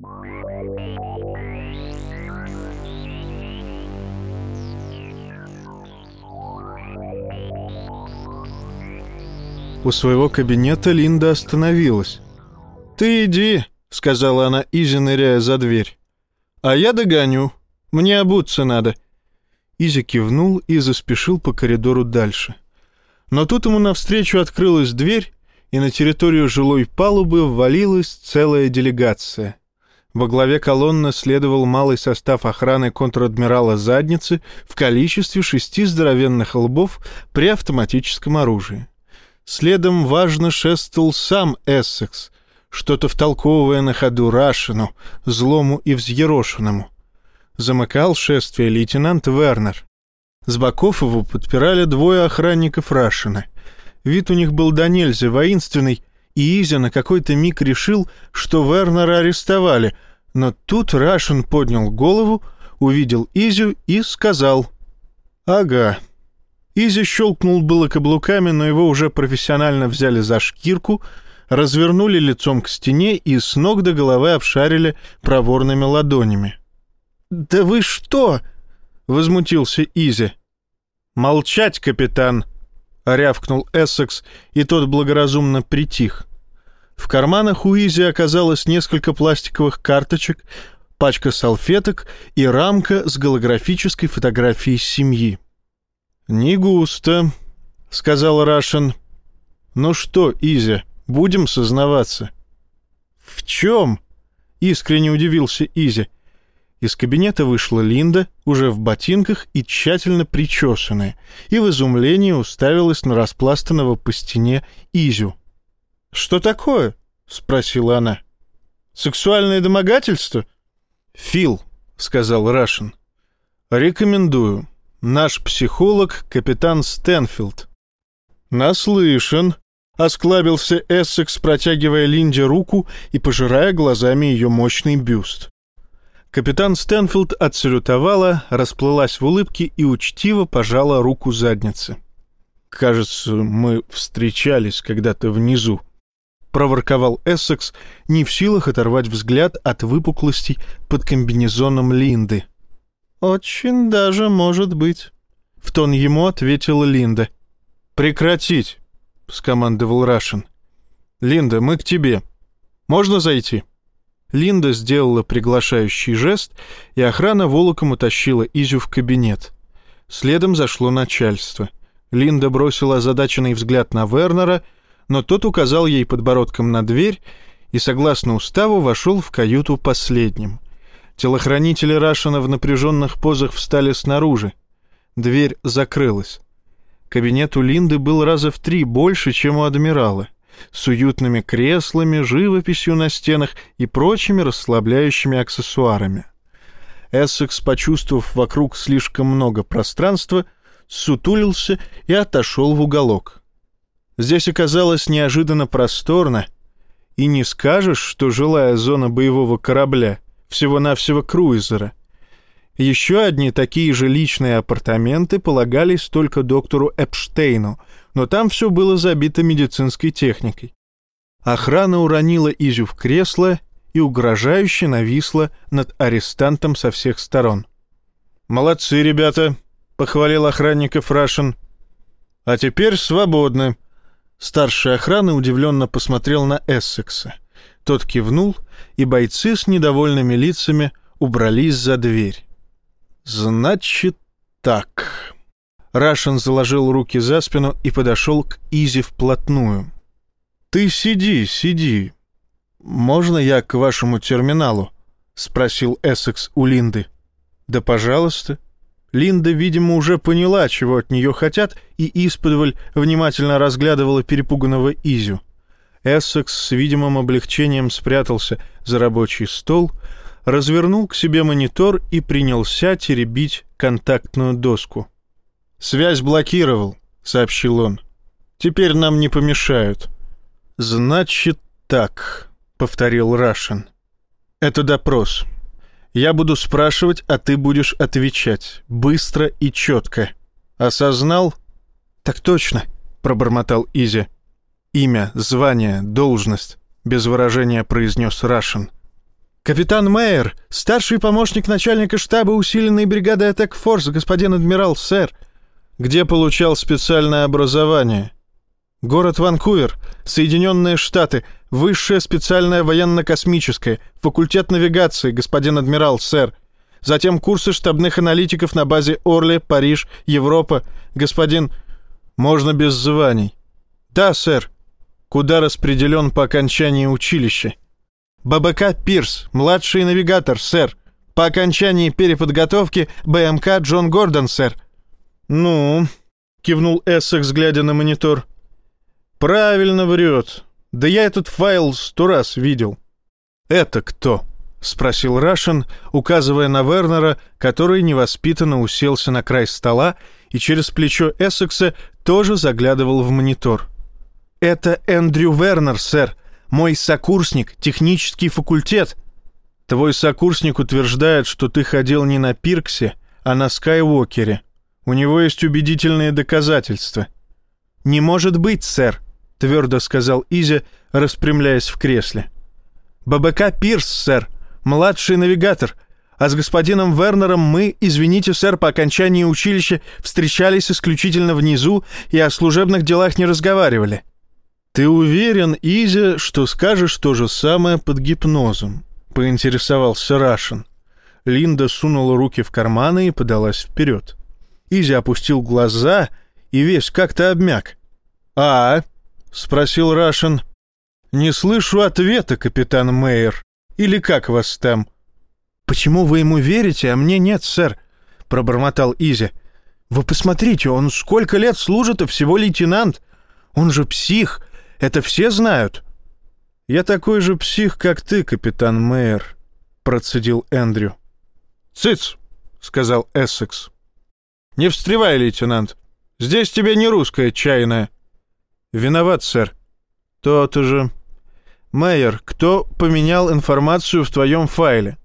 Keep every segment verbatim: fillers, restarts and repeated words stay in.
У своего кабинета Линда остановилась. «Ты иди», — сказала она, Изи, ныряя за дверь. «А я догоню. Мне обуться надо». Изи кивнул и заспешил по коридору дальше. Но тут ему навстречу открылась дверь, и на территорию жилой палубы ввалилась целая делегация. Во главе колонны следовал малый состав охраны контр-адмирала Задницы в количестве шести здоровенных лбов при автоматическом оружии. Следом важно шествовал сам Эссекс, что-то втолковывая на ходу Рашину, злому и взъерошенному. Замыкал шествие лейтенант Вернер. С боков его подпирали двое охранников Рашина. Вид у них был до нельзя воинственный, и Изи на какой-то миг решил, что Вернера арестовали, но тут Рашин поднял голову, увидел Изю и сказал: «Ага». Изи щелкнул было каблуками, но его уже профессионально взяли за шкирку, развернули лицом к стене и с ног до головы обшарили проворными ладонями. «Да вы что?» — возмутился Изи. «Молчать, капитан!» — рявкнул Эссекс, и тот благоразумно притих. В карманах у Изи оказалось несколько пластиковых карточек, пачка салфеток и рамка с голографической фотографией семьи. «Не густо», — сказал Рашин. «Ну что, Изи, будем сознаваться?» «В чем?» — искренне удивился Изи. Из кабинета вышла Линда, уже в ботинках и тщательно причесанная, и в изумлении уставилась на распластанного по стене Изю. «Что такое?» — спросила она. «Сексуальное домогательство?» «Фил», — сказал Рашин. «Рекомендую. Наш психолог, капитан Стэнфилд». «Наслышан», — осклабился Эссекс, протягивая Линде руку и пожирая глазами ее мощный бюст. Капитан Стэнфилд отсалютовала, расплылась в улыбке и учтиво пожала руку задницы. «Кажется, мы встречались когда-то внизу», — проворковал Эссекс, не в силах оторвать взгляд от выпуклостей под комбинезоном Линды. «Очень даже может быть», — в тон ему ответила Линда. «Прекратить», — скомандовал Рашин. «Линда, мы к тебе. Можно зайти?» Линда сделала приглашающий жест, и охрана волоком утащила Изю в кабинет. Следом зашло начальство. Линда бросила озадаченный взгляд на Вернера, но тот указал ей подбородком на дверь и, согласно уставу, вошел в каюту последним. Телохранители Рашина в напряженных позах встали снаружи. Дверь закрылась. Кабинет у Линды был раза в три больше, чем у адмирала, с уютными креслами, живописью на стенах и прочими расслабляющими аксессуарами. Эссекс, почувствовав вокруг слишком много пространства, сутулился и отошел в уголок. Здесь оказалось неожиданно просторно, и не скажешь, что жилая зона боевого корабля, всего-навсего круизера. Еще одни такие же личные апартаменты полагались только доктору Эпштейну, но там все было забито медицинской техникой. Охрана уронила Изю в кресло и угрожающе нависла над арестантом со всех сторон. «Молодцы, ребята!» — похвалил охранников Рашин. «А теперь свободны!» Старший охраны удивленно посмотрел на Эссекса. Тот кивнул, и бойцы с недовольными лицами убрались за дверь. «Значит так...» Рашин заложил руки за спину и подошел к Изи вплотную. «Ты сиди, сиди. Можно я к вашему терминалу?» — спросил Эссекс у Линды. «Да, пожалуйста». Линда, видимо, уже поняла, чего от нее хотят, и исподволь внимательно разглядывала перепуганного Изю. Эссекс с видимым облегчением спрятался за рабочий стол, развернул к себе монитор и принялся теребить контактную доску. «Связь блокировал», — сообщил он. «Теперь нам не помешают». «Значит так», — повторил Рашин. «Это допрос. Я буду спрашивать, а ты будешь отвечать. Быстро и четко. Осознал?» «Так точно», — пробормотал Изи. «Имя, звание, должность», — без выражения произнес Рашин. «Капитан Мейер, старший помощник начальника штаба усиленной бригады Attack Force, господин адмирал, сэр». «Где получал специальное образование?» «Город Ванкувер, Соединенные Штаты, высшее специальное военно-космическое, факультет навигации, господин адмирал, сэр. Затем курсы штабных аналитиков на базе Орли, Париж, Европа, господин...» «Можно без званий». «Да, сэр». «Куда распределен по окончании училища?» «ББК «Пирс», младший навигатор, сэр. По окончании переподготовки БМК «Джон Гордон», сэр». «Ну...» — кивнул Эссекс, глядя на монитор. «Правильно врет. Да я этот файл сто раз видел». «Это кто?» — спросил Рашен, указывая на Вернера, который невоспитанно уселся на край стола и через плечо Эссекса тоже заглядывал в монитор. «Это Эндрю Вернер, сэр. Мой сокурсник, технический факультет». «Твой сокурсник утверждает, что ты ходил не на Пирксе, а на Скайуокере. У него есть убедительные доказательства». «Не может быть, сэр», — твердо сказал Изя, распрямляясь в кресле. «ББК «Пирс», сэр, младший навигатор. А с господином Вернером мы, извините, сэр, по окончании училища встречались исключительно внизу и о служебных делах не разговаривали». «Ты уверен, Изя, что скажешь то же самое под гипнозом?» — поинтересовался Рашен. Линда сунула руки в карманы и подалась вперед. Изя опустил глаза и весь как-то обмяк. «А?» — спросил Рашен. «Не слышу ответа, капитан Мейер. Или как вас там?» «Почему вы ему верите, а мне нет, сэр?» — пробормотал Изя. «Вы посмотрите, он сколько лет служит, а всего лейтенант. Он же псих, это все знают». «Я такой же псих, как ты, капитан Мейер», — процедил Эндрю. «Цыц!» — сказал Эссекс. «Не встревай, лейтенант. Здесь тебе не русская чайная». «Виноват, сэр». «То-то же. Мейер, кто поменял информацию в твоем файле?»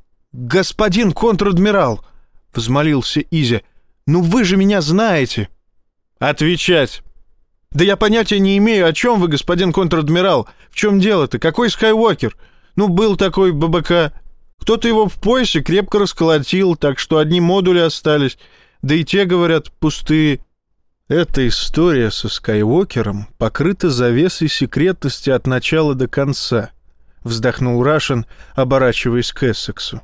«Господин контр-адмирал!» — взмолился Изя. «Ну вы же меня знаете!» «Отвечать!» «Да я понятия не имею, о чем вы, господин контр-адмирал. В чем дело-то? Какой Скайуокер? Ну, был такой ББК. Кто-то его в поясе крепко расколотил, так что одни модули остались. Да и те, говорят, пустые». Эта история со Скайуокером покрыта завесой секретности от начала до конца, вздохнул Рашен, оборачиваясь к Эссексу.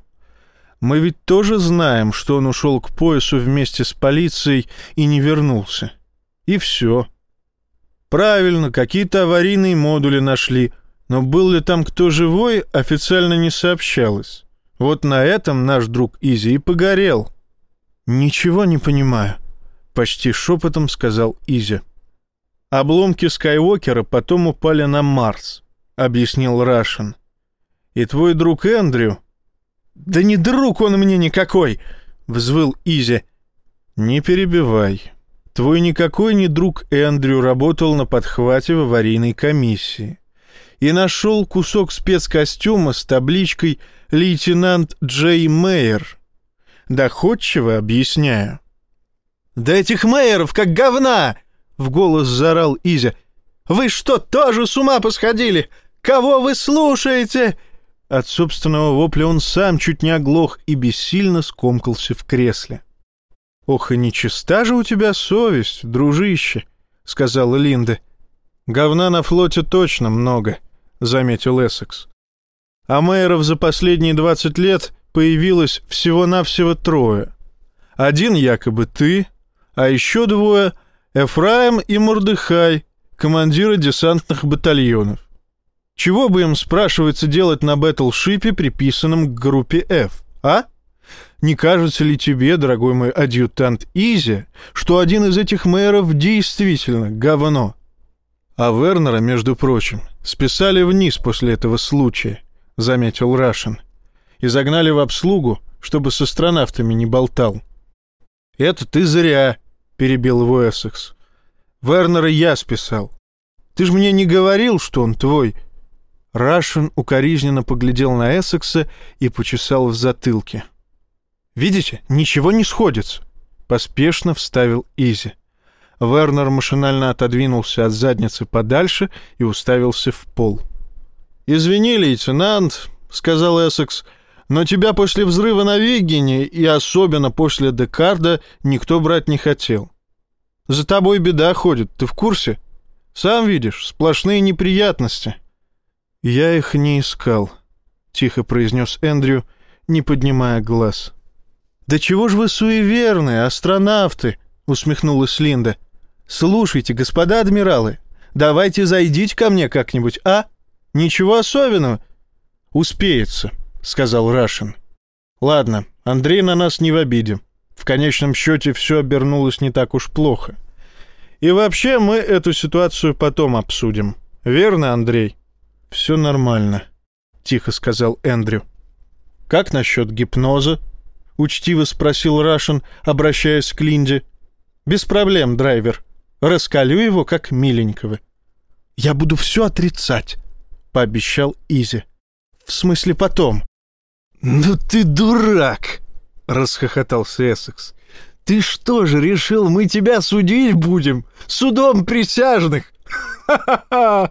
Мы ведь тоже знаем, что он ушел к поясу вместе с полицией и не вернулся. И все. Правильно, какие-то аварийные модули нашли, но был ли там кто живой, официально не сообщалось. Вот на этом наш друг Изи и погорел. Ничего не понимаю. Почти шепотом сказал Изя. «Обломки Скайуокера потом упали на Марс», — объяснил Рашен. «И твой друг Эндрю...» «Да не друг он мне никакой!» — взвыл Изя. «Не перебивай. Твой никакой не друг Эндрю работал на подхвате в аварийной комиссии и нашел кусок спецкостюма с табличкой «Лейтенант Джей Мейер». Доходчиво объясняю». «Да этих Мейеров как говна!» — в голос заорал Изя. «Вы что, тоже с ума посходили? Кого вы слушаете?» От собственного вопля он сам чуть не оглох и бессильно скомкался в кресле. «Ох, и нечиста же у тебя совесть, дружище», — сказала Линда. «Говна на флоте точно много», — заметил Эссекс. «А Мейеров за последние двадцать лет появилось всего-навсего трое. Один якобы ты, а еще двое — Эфраим и Мордехай, командиры десантных батальонов. Чего бы им, спрашивается, делать на бэтлшипе, приписанном к группе F, а? Не кажется ли тебе, дорогой мой адъютант Изи, что один из этих мэров действительно говно?» «А Вернера, между прочим, списали вниз после этого случая», — заметил Рашен, «и загнали в обслугу, чтобы с астронавтами не болтал». «Это ты зря», — перебил его Эссекс. «Вернера я списал. Ты ж мне не говорил, что он твой». Рашен укоризненно поглядел на Эссекса и почесал в затылке. «Видите, ничего не сходится», — поспешно вставил Изи. Вернер машинально отодвинулся от задницы подальше и уставился в пол. «Извини, лейтенант, — сказал Эссекс, — «но тебя после взрыва на Вегене и особенно после Декарда никто брать не хотел. За тобой беда ходит, ты в курсе? Сам видишь, сплошные неприятности». «Я их не искал», — тихо произнес Эндрю, не поднимая глаз. «Да чего ж вы суеверные, астронавты?» — усмехнулась Линда. «Слушайте, господа адмиралы, давайте зайдите ко мне как-нибудь, а? Ничего особенного». «Успеется», — сказал Рашин. «Ладно, Андрей на нас не в обиде. В конечном счете все обернулось не так уж плохо. И вообще мы эту ситуацию потом обсудим. Верно, Андрей?» «Все нормально», — тихо сказал Эндрю. «Как насчет гипноза?» — учтиво спросил Рашин, обращаясь к Линде. «Без проблем, драйвер. Раскалю его, как миленького». «Я буду все отрицать», — пообещал Изи. «В смысле потом». «Ну ты дурак!» — расхохотался Эссекс. «Ты что же решил, мы тебя судить будем? Судом присяжных? Ха-ха-ха!»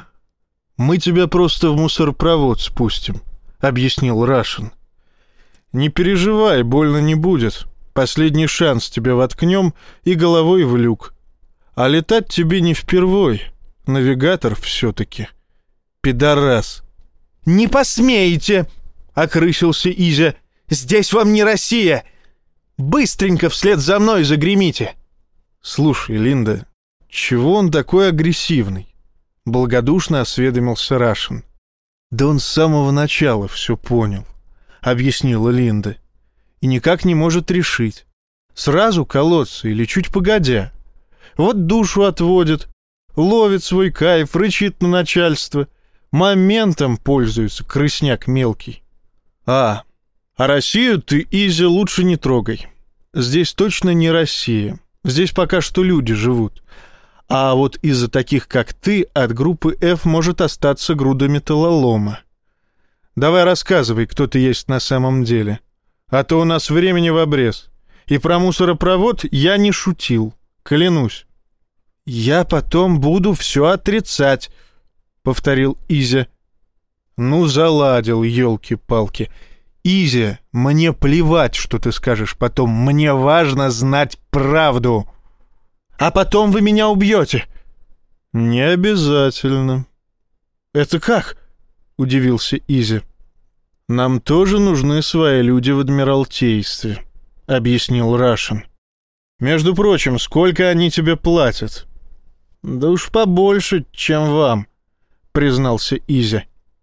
«Мы тебя просто в мусоропровод спустим», — объяснил Рашин. «Не переживай, больно не будет. Последний шанс тебе воткнем и головой в люк. А летать тебе не впервой. Навигатор все-таки. Пидорас». «Не посмеете!» — окрысился Изя. «Здесь вам не Россия! Быстренько вслед за мной загремите!» «Слушай, Линда, чего он такой агрессивный?» — благодушно осведомился Рашин. «Да он с самого начала все понял», — объяснила Линда. «И никак не может решить, сразу колоться или чуть погодя. Вот душу отводит, ловит свой кайф, рычит на начальство. Моментом пользуется, крысняк мелкий. А, а Россию ты, Изи, лучше не трогай. Здесь точно не Россия. Здесь пока что люди живут. А вот из-за таких, как ты, от группы F может остаться груда металлолома. Давай рассказывай, кто ты есть на самом деле. А то у нас времени в обрез. И про мусоропровод я не шутил, клянусь». «Я потом буду все отрицать», — повторил Изя. «Ну, заладил, елки-палки. Изя, мне плевать, что ты скажешь потом. Мне важно знать правду». «А потом вы меня убьете». «Не обязательно». «Это как?» — удивился Изя. «Нам тоже нужны свои люди в Адмиралтействе», — объяснил Рашин. «Между прочим, сколько они тебе платят?» «Да уж побольше, чем вам», — признался Изя.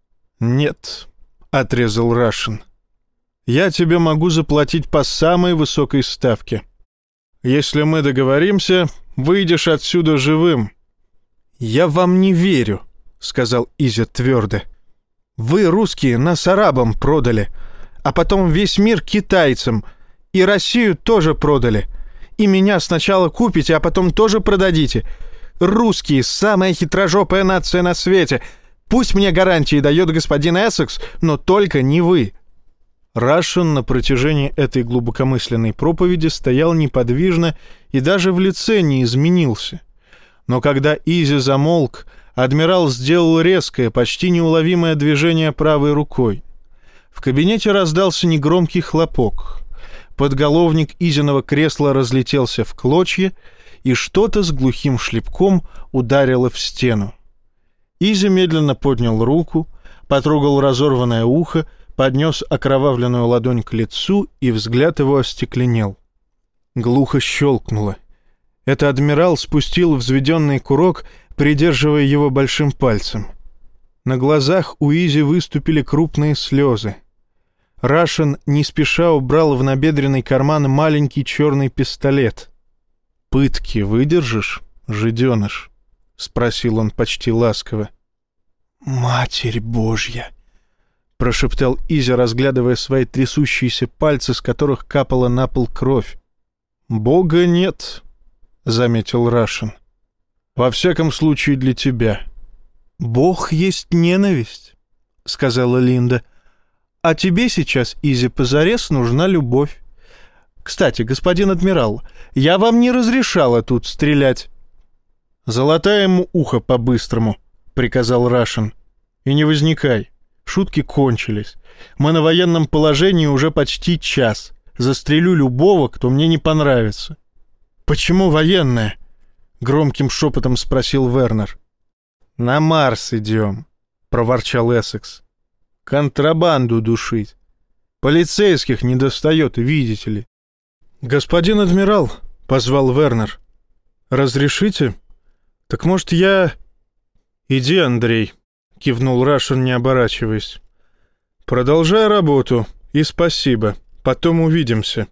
«Нет», — отрезал Рашин. «Я тебе могу заплатить по самой высокой ставке. Если мы договоримся, выйдешь отсюда живым». «Я вам не верю», — сказал Изя твердо. «Вы, русские, нас арабам продали, а потом весь мир китайцам, и Россию тоже продали. И меня сначала купите, а потом тоже продадите. Русские — самая хитрожопая нация на свете. Пусть мне гарантии дает господин Эссекс, но только не вы». Рашин на протяжении этой глубокомысленной проповеди стоял неподвижно и даже в лице не изменился. Но когда Изи замолк, адмирал сделал резкое, почти неуловимое движение правой рукой. В кабинете раздался негромкий хлопок. Подголовник Изиного кресла разлетелся в клочья, и что-то с глухим шлепком ударило в стену. Изи медленно поднял руку, потрогал разорванное ухо, поднес окровавленную ладонь к лицу, и взгляд его остекленел. Глухо щелкнуло. Это адмирал спустил взведенный курок, придерживая его большим пальцем. На глазах у Изи выступили крупные слезы. Рашин не спеша убрал в набедренный карман маленький черный пистолет. «Пытки выдержишь, жиденыш?» — спросил он почти ласково. «Матерь Божья!» — прошептал Изя, разглядывая свои трясущиеся пальцы, с которых капала на пол кровь. «Бога нет», — заметил Рашин. «Во всяком случае для тебя». «Бог есть ненависть», — сказала Линда. «А тебе сейчас, Изи, позарез нужна любовь. Кстати, господин адмирал, я вам не разрешала тут стрелять». «Залатай ему ухо по-быстрому», — приказал Рашин. «И не возникай. Шутки кончились. Мы на военном положении уже почти час. Застрелю любого, кто мне не понравится». «Почему военное?» — громким шепотом спросил Вернер. «На Марс идем», — проворчал Эссекс. «Контрабанду душить. Полицейских не достает, видите ли». «Господин адмирал», — позвал Вернер, — «разрешите? Так может я...» «Иди, Андрей», — кивнул Рашен, не оборачиваясь. «Продолжай работу, и спасибо. Потом увидимся».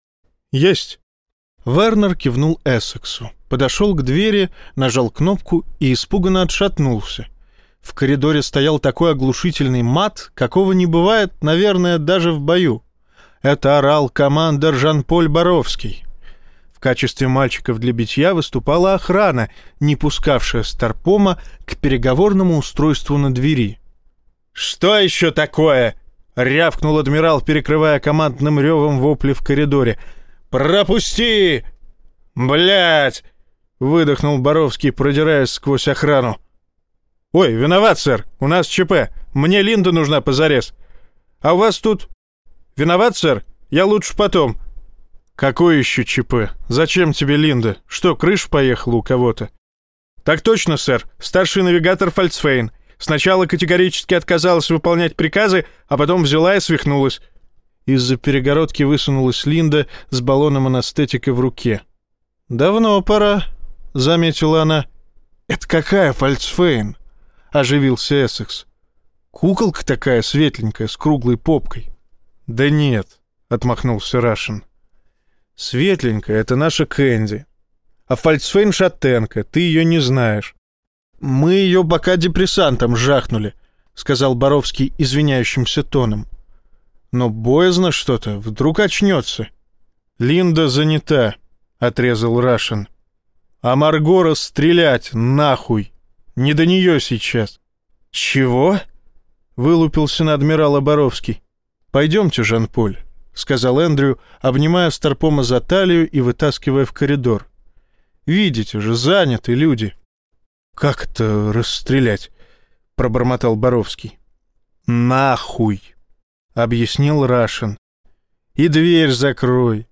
«Есть». Вернер кивнул Эссексу, подошел к двери, нажал кнопку и испуганно отшатнулся. В коридоре стоял такой оглушительный мат, какого не бывает, наверное, даже в бою. Это орал командир Жан-Поль Боровский. В качестве мальчиков для битья выступала охрана, не пускавшая Старпома к переговорному устройству на двери. «Что еще такое?» — рявкнул адмирал, перекрывая командным ревом вопли в коридоре. «Пропусти!» «Блядь!» — выдохнул Боровский, продираясь сквозь охрану. «Ой, виноват, сэр, у нас ЧП. Мне Линда нужна позарез. А у вас тут...» «Виноват, сэр? Я лучше потом». «Какой еще ЧП? Зачем тебе Линда? Что, крыша поехала у кого-то?» «Так точно, сэр. Старший навигатор Фальцфейн. Сначала категорически отказалась выполнять приказы, а потом взяла и свихнулась». Из-за перегородки высунулась Линда с баллоном анестетика в руке. «Давно пора», — заметила она. «Это какая Фальцфейн?» — оживился Эссекс. «Куколка такая светленькая, с круглой попкой». «Да нет», — отмахнулся Рашен. «Светленькая — это наша Кэнди. А Фальцфейн шатенка, ты ее не знаешь». «Мы ее пока депрессантом жахнули», — сказал Боровский извиняющимся тоном. «Но боязно что-то, вдруг очнется». «Линда занята», — отрезал Рашен. «А Марго расстрелять, нахуй! Не до нее сейчас». «Чего?» — вылупился на адмирала Боровский. «Пойдемте, Жан-Поль», — сказал Эндрю, обнимая Старпома за талию и вытаскивая в коридор. «Видите же, заняты люди». «Как это расстрелять?» — пробормотал Боровский. «Нахуй!» — объяснил Рашен. «И дверь закрой».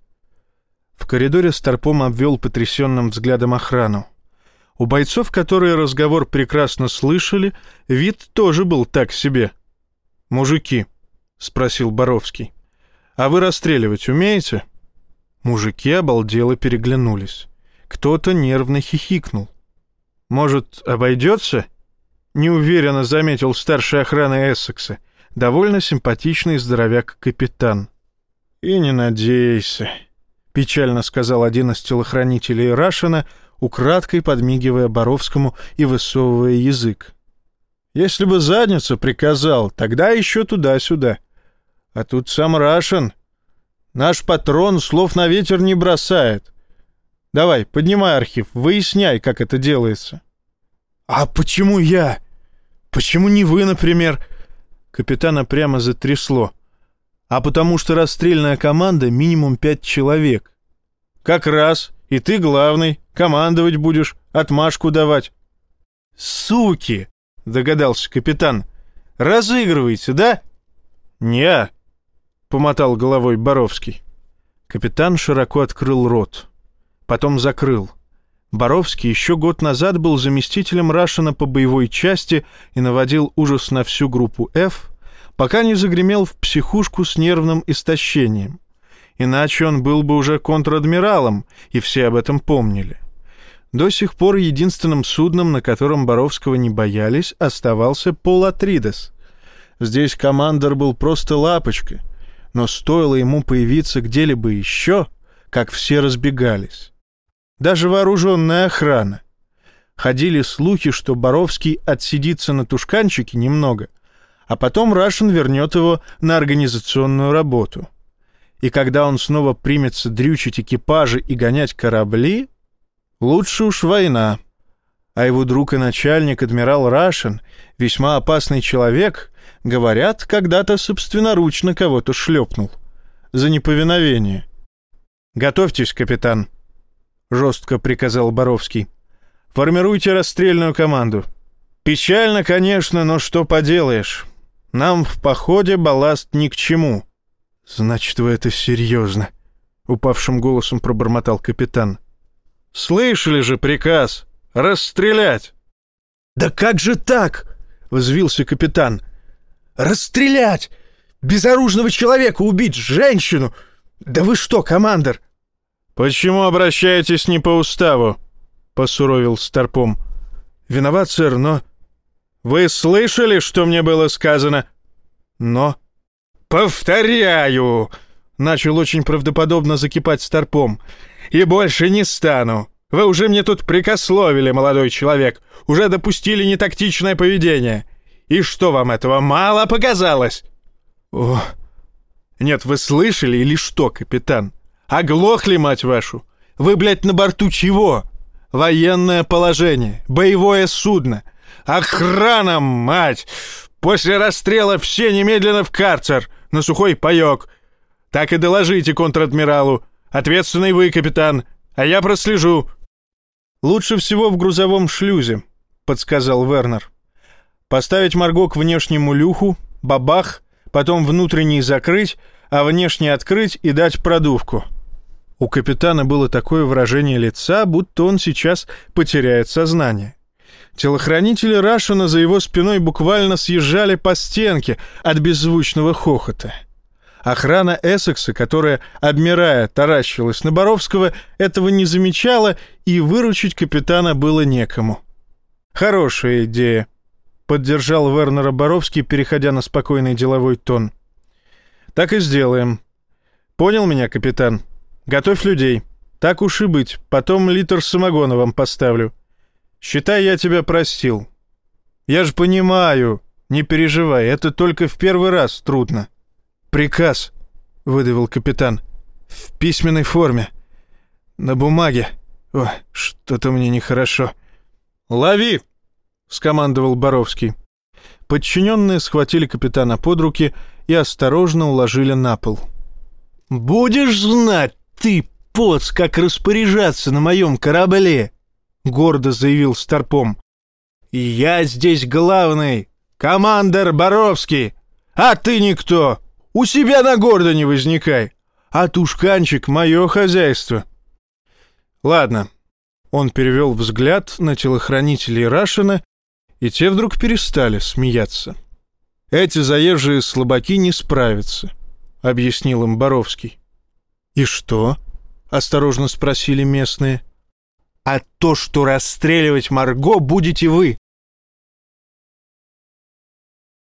В коридоре Старпом обвел потрясенным взглядом охрану. У бойцов, которые разговор прекрасно слышали, вид тоже был так себе. «Мужики», — спросил Боровский, — «а вы расстреливать умеете?» Мужики обалдело переглянулись. Кто-то нервно хихикнул. «Может, обойдется?» — неуверенно заметил старший охраны Эссекса, довольно симпатичный здоровяк-капитан. «И не надейся», — печально сказал один из телохранителей Рашена, украдкой подмигивая Боровскому и высовывая язык. «Если бы задницу приказал, тогда еще туда-сюда. А тут сам Рашен. Наш патрон слов на ветер не бросает. Давай, поднимай архив, выясняй, как это делается». «А почему я? Почему не вы, например?» Капитана прямо затрясло. «А потому что расстрельная команда минимум пять человек». «Как раз, и ты главный, командовать будешь, отмашку давать». «Суки!» — догадался капитан. «Разыгрываете, да?» «Не-а», помотал головой Боровский. Капитан широко открыл рот. Потом закрыл. Боровский еще год назад был заместителем Рашена по боевой части и наводил ужас на всю группу F, пока не загремел в психушку с нервным истощением. Иначе он был бы уже контр-адмиралом, и все об этом помнили. До сих пор единственным судном, на котором Боровского не боялись, оставался Пол Атридес. Здесь командор был просто лапочка, но стоило ему появиться где-либо еще, как все разбегались. Даже вооруженная охрана. Ходили слухи, что Боровский отсидится на тушканчике немного, а потом Рашен вернет его на организационную работу. И когда он снова примется дрючить экипажи и гонять корабли, лучше уж война. А его друг и начальник, адмирал Рашен, весьма опасный человек, говорят, когда-то собственноручно кого-то шлепнул. За неповиновение. «Готовьтесь, капитан», — жестко приказал Боровский. «Формируйте расстрельную команду. Печально, конечно, но что поделаешь. Нам в походе балласт ни к чему». «Значит, вы это серьезно», — упавшим голосом пробормотал капитан. «Слышали же приказ расстрелять!» «Да как же так?» — взвился капитан. «Расстрелять! Безоружного человека убить, женщину! Да вы что, командир?» «Почему обращаетесь не по уставу?» — посуровил Старпом. «Виноват, сэр, но...» «Вы слышали, что мне было сказано?» «Но...» «Повторяю!» — начал очень правдоподобно закипать Старпом. «И больше не стану. Вы уже мне тут прикословили, молодой человек. Уже допустили нетактичное поведение. И что, вам этого мало показалось?» «О... Нет, вы слышали или что, капитан? Оглохли, мать вашу? Вы, блядь, на борту чего? Военное положение, боевое судно. Охрана, мать! После расстрела все немедленно в карцер, на сухой паёк. Так и доложите контр-адмиралу. Ответственный вы, капитан, а я прослежу». «Лучше всего в грузовом шлюзе», — подсказал Вернер. «Поставить Марго к внешнему люху, бабах, потом внутренний закрыть, а внешний открыть и дать продувку». У капитана было такое выражение лица, будто он сейчас потеряет сознание. Телохранители Рашена за его спиной буквально съезжали по стенке от беззвучного хохота. Охрана Эссекса, которая, обмирая, таращилась на Боровского, этого не замечала, и выручить капитана было некому. «Хорошая идея», — поддержал Вернера Боровский, переходя на спокойный деловой тон. «Так и сделаем. Понял меня, капитан? Готовь людей. Так уж и быть, потом литр самогона вам поставлю. Считай, я тебя простил. Я же понимаю, не переживай, это только в первый раз трудно». «Приказ», — выдавил капитан, — «в письменной форме, на бумаге. О, что-то мне нехорошо». «Лови!» — скомандовал Боровский. Подчиненные схватили капитана под руки и осторожно уложили на пол. «Будешь знать, ты, поц, как распоряжаться на моем корабле!» — гордо заявил Старпом. «Я здесь главный, командир Боровский, а ты никто! У себя на Гордоне возникай, а Тушканчик — мое хозяйство». «Ладно». Он перевел взгляд на телохранителей Рашена, и те вдруг перестали смеяться. «Эти заезжие слабаки не справятся», — объяснил им Боровский. «И что?» — осторожно спросили местные. «А то, что расстреливать Марго будете вы,